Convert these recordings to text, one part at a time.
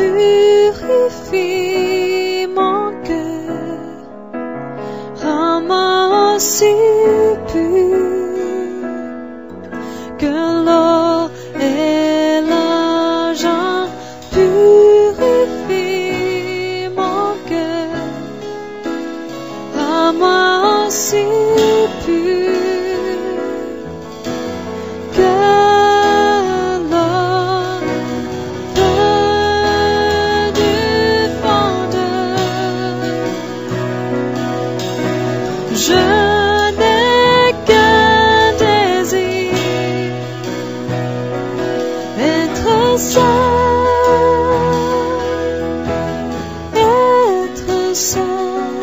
purifie mon cœur, rends-moi aussi pur que l'or et l'argent. Purifie mon cœur, rends-moi aussi pur que l'or, feu du fondeur. Je n'ai qu'un désir, être saint, être saint,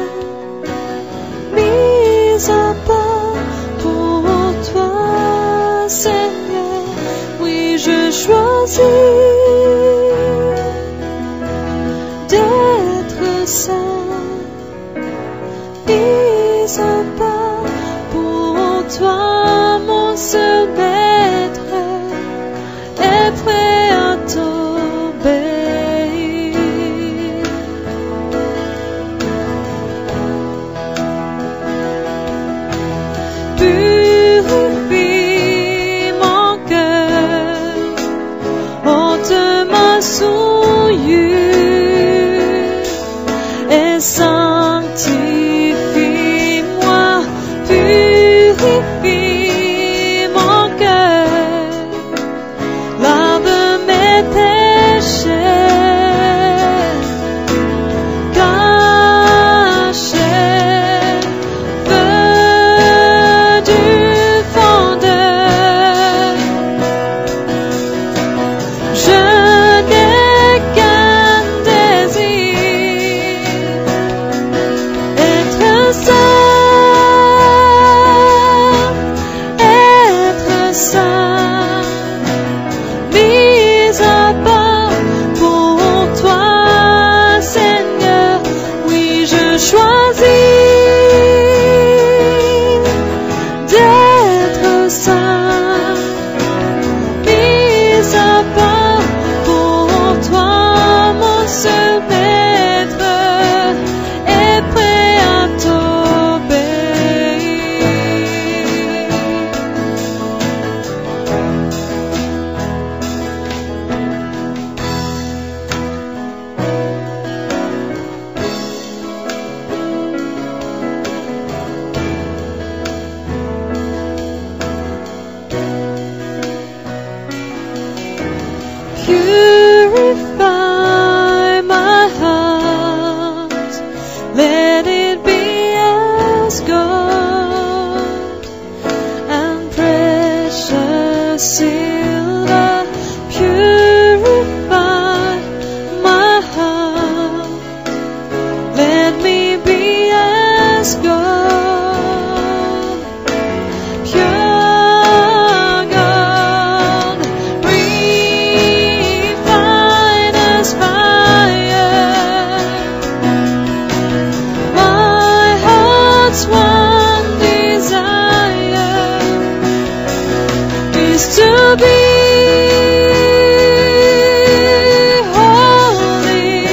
mis à part pour toi, Seigneur. Oui, je choisis d'être saint, mis à part pour toi, mon seul maître, et prêt à t'obéir. Purifie mon cœur, ôte ma souillure et sanctifie-moi. Purifie mon cœur, lave mes péchés cachés, feu du fondeur. Je n'ai qu'un désir, être saint, mis à part pour toi, Seigneur. Oui, je choisis d'être saint, mis à part pour toi, mon seul maître, et prêt à t'obéir. Purify my heart, let it be as gold and precious silver. Purify my heart, let me be as gold, pure gold, refined as fire. My heart's one desire is to be holy,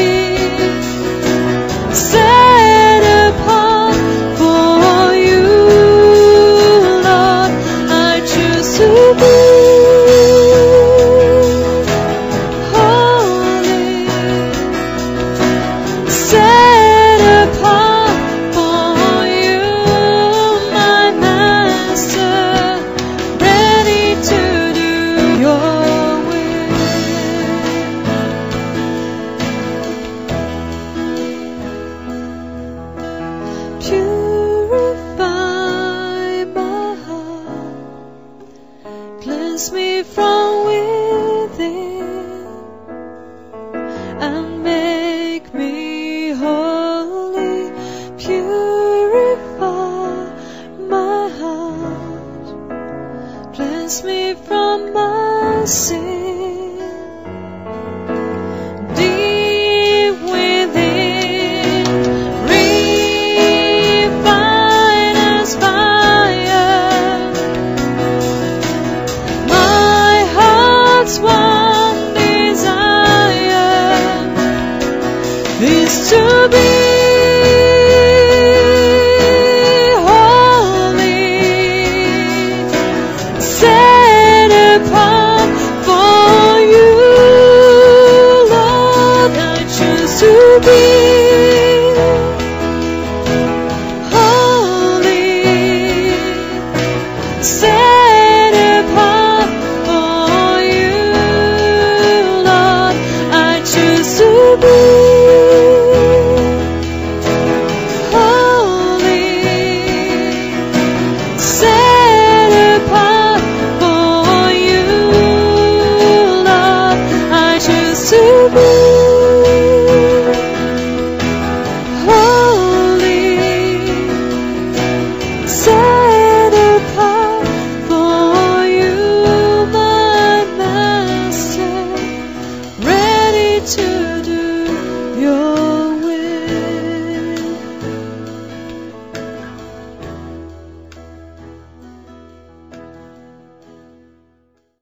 set apart for you, Lord. I choose to be holy, set apart for you, my Master, ready to do your will. Purify my heart, cleanse me from within, and make me holy. Purify my heart, cleanse me from my sin. Deep within, refine as fire. My heart's one desire choose to be holy, set apart for you, Lord. I choose to be holy, set apart for you, Lord. I choose to be